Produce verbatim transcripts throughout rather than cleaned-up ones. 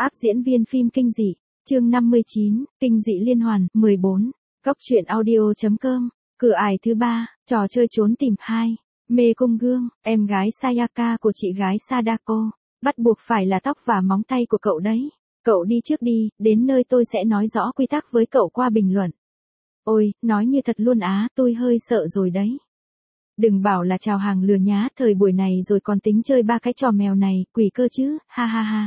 Áp diễn viên phim kinh dị, chương năm mươi chín, kinh dị liên hoàn, mười bốn, Cốc truyện audio chấm com, cửa ải thứ ba, trò chơi trốn tìm hai, Mê Cung Gương, em gái Sayaka của chị gái Sadako, bắt buộc phải là tóc và móng tay của cậu đấy. Cậu đi trước đi, đến nơi tôi sẽ nói rõ quy tắc với cậu qua bình luận. Ôi, nói như thật luôn á, tôi hơi sợ rồi đấy. Đừng bảo là chào hàng lừa nhá, thời buổi này rồi còn tính chơi ba cái trò mèo này, quỷ cơ chứ, ha ha ha.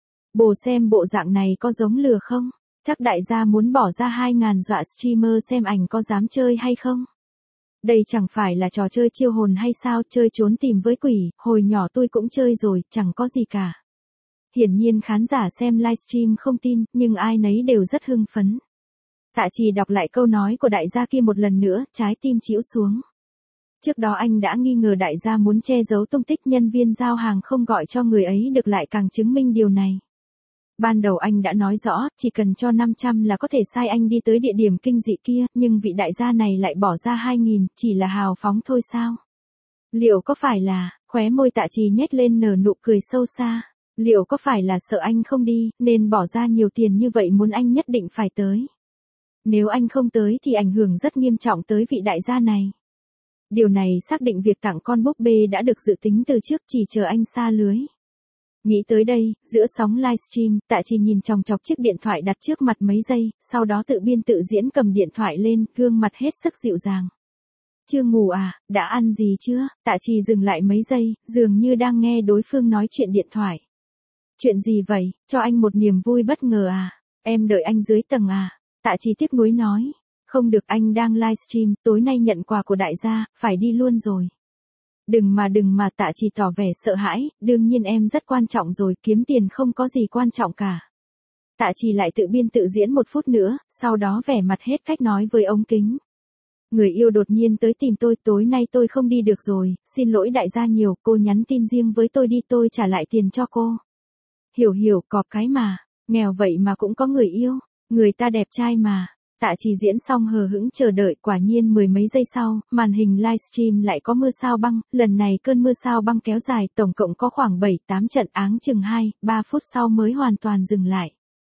Bồ xem bộ dạng này có giống lừa không? Chắc đại gia muốn bỏ ra hai ngàn dọa streamer xem ảnh có dám chơi hay không? Đây chẳng phải là trò chơi chiêu hồn hay sao, chơi trốn tìm với quỷ, hồi nhỏ tôi cũng chơi rồi, chẳng có gì cả. Hiển nhiên khán giả xem livestream không tin, nhưng ai nấy đều rất hưng phấn. Tạ Trì đọc lại câu nói của đại gia kia một lần nữa, trái tim chĩu xuống. Trước đó anh đã nghi ngờ đại gia muốn che giấu tung tích nhân viên giao hàng không gọi cho người ấy được lại càng chứng minh điều này. Ban đầu anh đã nói rõ, chỉ cần cho năm trăm là có thể sai anh đi tới địa điểm kinh dị kia, nhưng vị đại gia này lại bỏ ra hai nghìn, chỉ là hào phóng thôi sao? Liệu có phải là, khóe môi Tạ Trì nhếch lên nở nụ cười sâu xa, liệu có phải là sợ anh không đi, nên bỏ ra nhiều tiền như vậy muốn anh nhất định phải tới? Nếu anh không tới thì ảnh hưởng rất nghiêm trọng tới vị đại gia này. Điều này xác định việc tặng con búp bê đã được dự tính từ trước, chỉ chờ anh sa lưới. Nghĩ tới đây, giữa sóng livestream, Tạ Trì nhìn chòng chọc chiếc điện thoại đặt trước mặt mấy giây, sau đó tự biên tự diễn cầm điện thoại lên, gương mặt hết sức dịu dàng. Chưa ngủ à, đã ăn gì chưa? Tạ Trì dừng lại mấy giây, dường như đang nghe đối phương nói chuyện điện thoại. Chuyện gì vậy, cho anh một niềm vui bất ngờ à? Em đợi anh dưới tầng à? Tạ Trì tiếc nuối nói. Không được, anh đang livestream, tối nay nhận quà của đại gia, phải đi luôn rồi. Đừng mà đừng mà, Tạ Trì tỏ vẻ sợ hãi, đương nhiên em rất quan trọng rồi, kiếm tiền không có gì quan trọng cả. Tạ Trì lại tự biên tự diễn một phút nữa, sau đó vẻ mặt hết cách nói với ống kính. Người yêu đột nhiên tới tìm tôi, tối nay tôi không đi được rồi, xin lỗi đại gia nhiều, cô nhắn tin riêng với tôi đi, tôi trả lại tiền cho cô. Hiểu hiểu, có cái mà, nghèo vậy mà cũng có người yêu, người ta đẹp trai mà. Tạ Trì diễn xong hờ hững chờ đợi, quả nhiên mười mấy giây sau, màn hình livestream lại có mưa sao băng, lần này cơn mưa sao băng kéo dài, tổng cộng có khoảng bảy tám trận, áng chừng hai ba phút sau mới hoàn toàn dừng lại.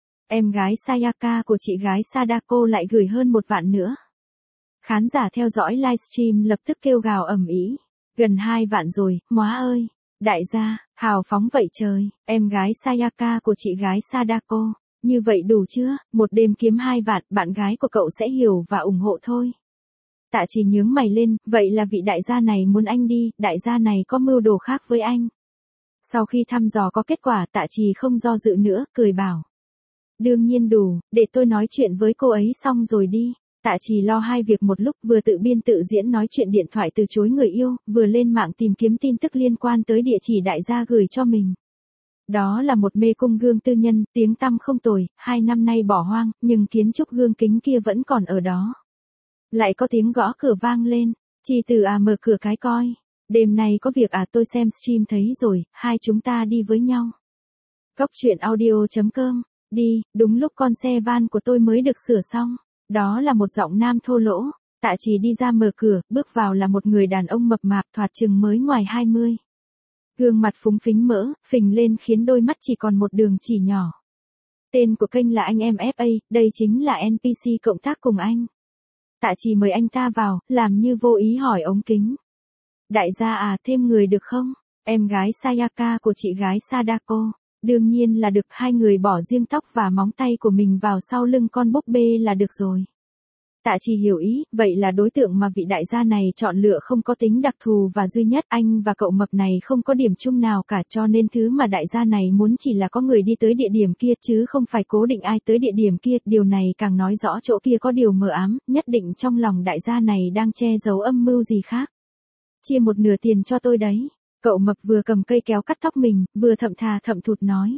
Em gái Sayaka của chị gái Sadako lại gửi hơn một vạn nữa. Khán giả theo dõi livestream lập tức kêu gào ầm ĩ, gần hai vạn rồi, móa ơi, đại gia, hào phóng vậy trời, em gái Sayaka của chị gái Sadako. Như vậy đủ chưa, một đêm kiếm hai vạn, bạn gái của cậu sẽ hiểu và ủng hộ thôi. Tạ Trì nhướng mày lên, vậy là vị đại gia này muốn anh đi, đại gia này có mưu đồ khác với anh. Sau khi thăm dò có kết quả, Tạ Trì không do dự nữa, cười bảo. Đương nhiên đủ, để tôi nói chuyện với cô ấy xong rồi đi. Tạ Trì lo hai việc một lúc, vừa tự biên tự diễn nói chuyện điện thoại từ chối người yêu, vừa lên mạng tìm kiếm tin tức liên quan tới địa chỉ đại gia gửi cho mình. Đó là một mê cung gương tư nhân, tiếng tăm không tồi, hai năm nay bỏ hoang, nhưng kiến trúc gương kính kia vẫn còn ở đó. Lại có tiếng gõ cửa vang lên, Chi Từ à, mở cửa cái coi. Đêm nay có việc à, tôi xem stream thấy rồi, hai chúng ta đi với nhau. Cốc truyện audio chấm com, đi, đúng lúc con xe van của tôi mới được sửa xong. Đó là một giọng nam thô lỗ. Tạ Trì đi ra mở cửa, bước vào là một người đàn ông mập mạp thoạt chừng mới ngoài hai mươi. Gương mặt phúng phính mỡ, phình lên khiến đôi mắt chỉ còn một đường chỉ nhỏ. Tên của kênh là anh em ép a, đây chính là en pê xê cộng tác cùng anh. Tạ Trì mời anh ta vào, làm như vô ý hỏi ống kính. Đại gia à, thêm người được không? Em gái Sayaka của chị gái Sadako. Đương nhiên là được, hai người bỏ riêng tóc và móng tay của mình vào sau lưng con búp bê là được rồi. Tạ Trì hiểu ý, vậy là đối tượng mà vị đại gia này chọn lựa không có tính đặc thù và duy nhất, anh và cậu mập này không có điểm chung nào cả, cho nên thứ mà đại gia này muốn chỉ là có người đi tới địa điểm kia chứ không phải cố định ai tới địa điểm kia, điều này càng nói rõ chỗ kia có điều mờ ám, nhất định trong lòng đại gia này đang che giấu âm mưu gì khác. Chia một nửa tiền cho tôi đấy, cậu mập vừa cầm cây kéo cắt tóc mình, vừa thậm thà thậm thụt nói.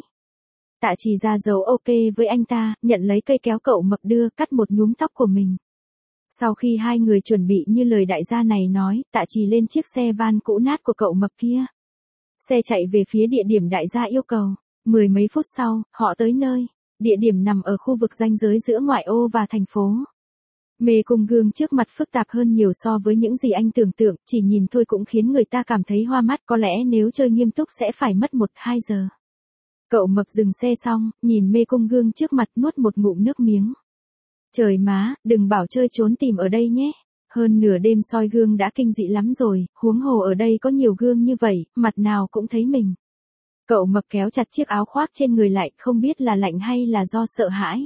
Tạ Trì ra dấu ok với anh ta, nhận lấy cây kéo cậu mập đưa, cắt một nhúm tóc của mình. Sau khi hai người chuẩn bị như lời đại gia này nói, Tạ Trì lên chiếc xe van cũ nát của cậu mập kia. Xe chạy về phía địa điểm đại gia yêu cầu. Mười mấy phút sau, họ tới nơi. Địa điểm nằm ở khu vực ranh giới giữa ngoại ô và thành phố. Mê cung gương trước mặt phức tạp hơn nhiều so với những gì anh tưởng tượng, chỉ nhìn thôi cũng khiến người ta cảm thấy hoa mắt, có lẽ nếu chơi nghiêm túc sẽ phải mất một hai giờ. Cậu mập dừng xe xong, nhìn mê cung gương trước mặt nuốt một ngụm nước miếng. Trời má, đừng bảo chơi trốn tìm ở đây nhé. Hơn nửa đêm soi gương đã kinh dị lắm rồi, huống hồ ở đây có nhiều gương như vậy, mặt nào cũng thấy mình. Cậu mập kéo chặt chiếc áo khoác trên người lại, không biết là lạnh hay là do sợ hãi.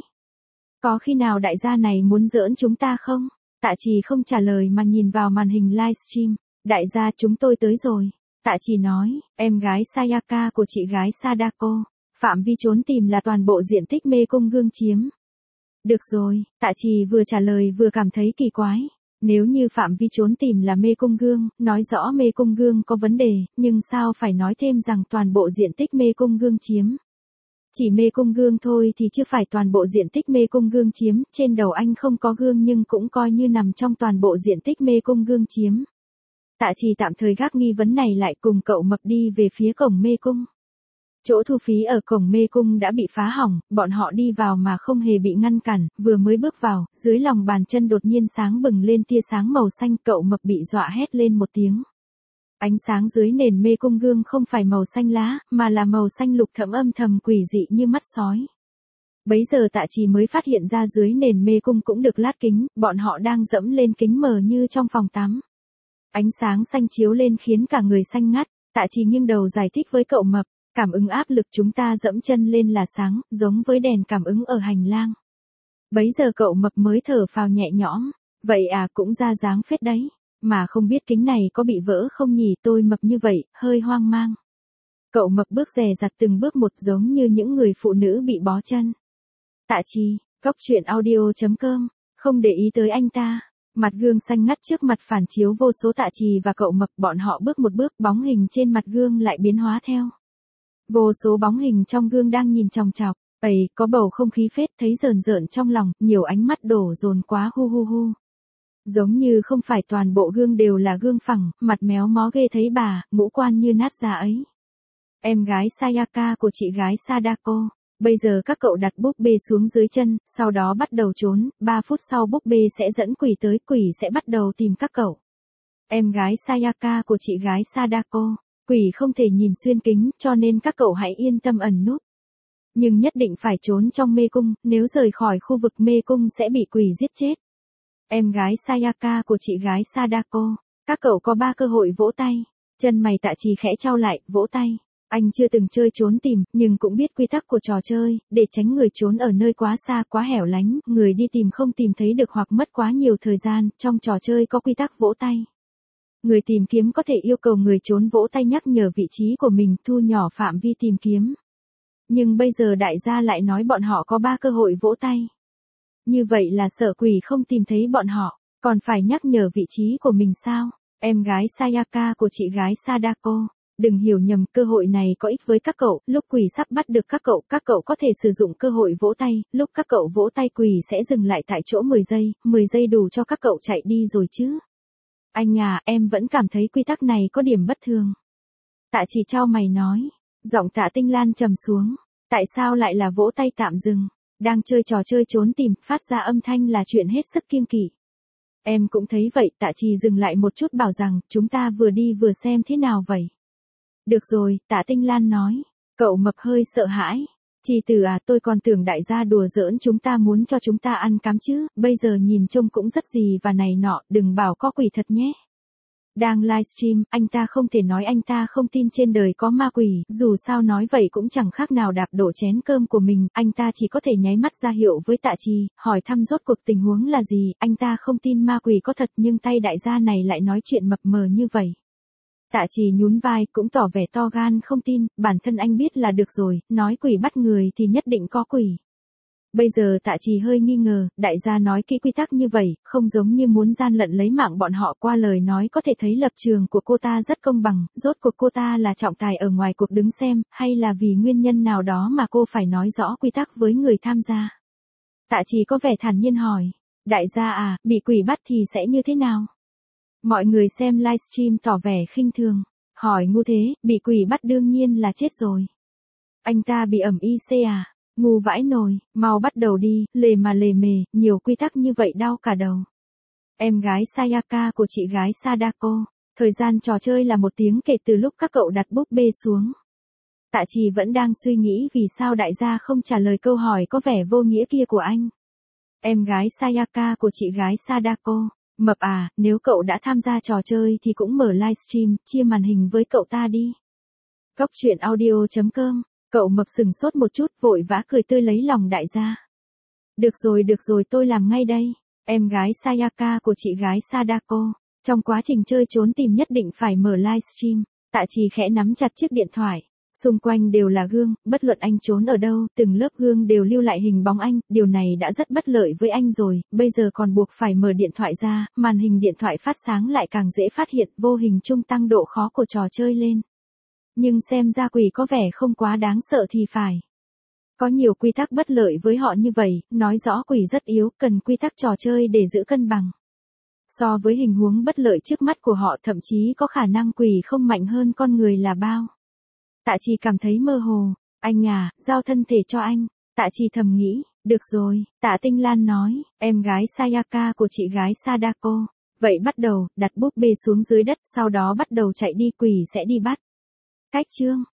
Có khi nào đại gia này muốn giỡn chúng ta không? Tạ Trì không trả lời mà nhìn vào màn hình livestream. Đại gia chúng tôi tới rồi. Tạ Trì nói, em gái Sayaka của chị gái Sadako. Phạm vi trốn tìm là toàn bộ diện tích mê cung gương chiếm. Được rồi, Tạ Trì vừa trả lời vừa cảm thấy kỳ quái. Nếu như phạm vi trốn tìm là mê cung gương, nói rõ mê cung gương có vấn đề, nhưng sao phải nói thêm rằng toàn bộ diện tích mê cung gương chiếm. Chỉ mê cung gương thôi thì chưa phải toàn bộ diện tích mê cung gương chiếm, trên đầu anh không có gương nhưng cũng coi như nằm trong toàn bộ diện tích mê cung gương chiếm. Tạ Trì tạm thời gác nghi vấn này lại cùng cậu mập đi về phía cổng mê cung. Chỗ thu phí ở cổng mê cung đã bị phá hỏng, bọn họ đi vào mà không hề bị ngăn cản, vừa mới bước vào, dưới lòng bàn chân đột nhiên sáng bừng lên tia sáng màu xanh, cậu mập bị dọa hét lên một tiếng. Ánh sáng dưới nền mê cung gương không phải màu xanh lá, mà là màu xanh lục thẫm âm thầm quỷ dị như mắt sói. Bấy giờ Tạ Trì mới phát hiện ra dưới nền mê cung cũng được lát kính, bọn họ đang dẫm lên kính mờ như trong phòng tắm. Ánh sáng xanh chiếu lên khiến cả người xanh ngắt, Tạ Trì nghiêng đầu giải thích với cậu mập. Cảm ứng áp lực chúng ta dẫm chân lên là sáng, giống với đèn cảm ứng ở hành lang. Bấy giờ cậu mập mới thở phào nhẹ nhõm, vậy à cũng ra dáng phết đấy, mà không biết kính này có bị vỡ không nhỉ, tôi mập như vậy, hơi hoang mang. Cậu mập bước dè dặt từng bước một giống như những người phụ nữ bị bó chân. Tạ Trì, Cóc truyện audio chấm com, không để ý tới anh ta. Mặt gương xanh ngắt trước mặt phản chiếu vô số Tạ Trì và cậu mập, bọn họ bước một bước, bóng hình trên mặt gương lại biến hóa theo. Vô số bóng hình trong gương đang nhìn chòng chọc, ầy, có bầu không khí phết, thấy rờn rợn trong lòng, nhiều ánh mắt đổ dồn quá hu hu hu. Giống như không phải toàn bộ gương đều là gương phẳng, mặt méo mó ghê thấy bà, ngũ quan như nát ra ấy. Em gái Sayaka của chị gái Sadako. Bây giờ các cậu đặt búp bê xuống dưới chân, sau đó bắt đầu trốn, ba phút sau búp bê sẽ dẫn quỷ tới, quỷ sẽ bắt đầu tìm các cậu. Em gái Sayaka của chị gái Sadako. Quỷ không thể nhìn xuyên kính, cho nên các cậu hãy yên tâm ẩn núp. Nhưng nhất định phải trốn trong mê cung, nếu rời khỏi khu vực mê cung sẽ bị quỷ giết chết. Em gái Sayaka của chị gái Sadako. Các cậu có ba cơ hội vỗ tay. Chân mày Tạ Trì khẽ chau lại, vỗ tay. Anh chưa từng chơi trốn tìm, nhưng cũng biết quy tắc của trò chơi, để tránh người trốn ở nơi quá xa, quá hẻo lánh, người đi tìm không tìm thấy được hoặc mất quá nhiều thời gian, trong trò chơi có quy tắc vỗ tay. Người tìm kiếm có thể yêu cầu người trốn vỗ tay nhắc nhở vị trí của mình, thu nhỏ phạm vi tìm kiếm. Nhưng bây giờ đại gia lại nói bọn họ có ba cơ hội vỗ tay. Như vậy là sợ quỷ không tìm thấy bọn họ, còn phải nhắc nhở vị trí của mình sao? Em gái Sayaka của chị gái Sadako. Đừng hiểu nhầm, cơ hội này có ích với các cậu, lúc quỷ sắp bắt được các cậu, các cậu có thể sử dụng cơ hội vỗ tay, lúc các cậu vỗ tay quỷ sẽ dừng lại tại chỗ mười giây, mười giây đủ cho các cậu chạy đi rồi chứ. Anh à, em vẫn cảm thấy quy tắc này có điểm bất thường. Tạ Trì chau mày nói. Giọng Tạ Tinh Lan trầm xuống. Tại sao lại là vỗ tay tạm dừng? Đang chơi trò chơi trốn tìm, phát ra âm thanh là chuyện hết sức kiêng kỵ. Em cũng thấy vậy, Tạ Trì dừng lại một chút bảo rằng, chúng ta vừa đi vừa xem thế nào vậy? Được rồi, Tạ Tinh Lan nói. Cậu mập hơi sợ hãi. Trì Tử à, tôi còn tưởng đại gia đùa giỡn chúng ta muốn cho chúng ta ăn cám chứ, bây giờ nhìn trông cũng rất gì và này nọ, đừng bảo có quỷ thật nhé. Đang livestream, anh ta không thể nói anh ta không tin trên đời có ma quỷ, dù sao nói vậy cũng chẳng khác nào đạp đổ chén cơm của mình, anh ta chỉ có thể nháy mắt ra hiệu với Tạ Trì, hỏi thăm rốt cuộc tình huống là gì, anh ta không tin ma quỷ có thật nhưng tay đại gia này lại nói chuyện mập mờ như vậy. Tạ Trì nhún vai, cũng tỏ vẻ to gan không tin, bản thân anh biết là được rồi, nói quỷ bắt người thì nhất định có quỷ. Bây giờ Tạ Trì hơi nghi ngờ, đại gia nói kỹ quy tắc như vậy, không giống như muốn gian lận lấy mạng bọn họ, qua lời nói có thể thấy lập trường của cô ta rất công bằng, rốt cuộc cô ta là trọng tài ở ngoài cuộc đứng xem, hay là vì nguyên nhân nào đó mà cô phải nói rõ quy tắc với người tham gia. Tạ Trì có vẻ thản nhiên hỏi, đại gia à, bị quỷ bắt thì sẽ như thế nào? Mọi người xem livestream tỏ vẻ khinh thường, hỏi ngu thế, bị quỷ bắt đương nhiên là chết rồi. Anh ta bị ẩm y xê à? Ngu vãi nồi, mau bắt đầu đi, lề mà lề mề, nhiều quy tắc như vậy đau cả đầu. Em gái Sayaka của chị gái Sadako. Thời gian trò chơi là một tiếng kể từ lúc các cậu đặt búp bê xuống. Tạ Trì vẫn đang suy nghĩ vì sao đại gia không trả lời câu hỏi có vẻ vô nghĩa kia của anh. Em gái Sayaka của chị gái Sadako. Mập à, nếu cậu đã tham gia trò chơi thì cũng mở livestream, chia màn hình với cậu ta đi. Cóc truyện audio chấm com. Cậu mập sừng sốt một chút vội vã cười tươi lấy lòng đại gia. Được rồi được rồi tôi làm ngay đây. Em gái Sayaka của chị gái Sadako. Trong quá trình chơi trốn tìm nhất định phải mở livestream. Tạ Trì khẽ nắm chặt chiếc điện thoại. Xung quanh đều là gương, bất luận anh trốn ở đâu, từng lớp gương đều lưu lại hình bóng anh, điều này đã rất bất lợi với anh rồi, bây giờ còn buộc phải mở điện thoại ra, màn hình điện thoại phát sáng lại càng dễ phát hiện, vô hình chung tăng độ khó của trò chơi lên. Nhưng xem ra quỷ có vẻ không quá đáng sợ thì phải. Có nhiều quy tắc bất lợi với họ như vậy, nói rõ quỷ rất yếu, cần quy tắc trò chơi để giữ cân bằng. So với hình huống bất lợi trước mắt của họ thậm chí có khả năng quỷ không mạnh hơn con người là bao. Tạ Trì cảm thấy mơ hồ. Anh à, giao thân thể cho anh. Tạ Trì thầm nghĩ. Được rồi, Tạ Tinh Lan nói, em gái Sayaka của chị gái Sadako. Vậy bắt đầu, đặt búp bê xuống dưới đất, sau đó bắt đầu chạy đi, quỷ sẽ đi bắt. Cách chương.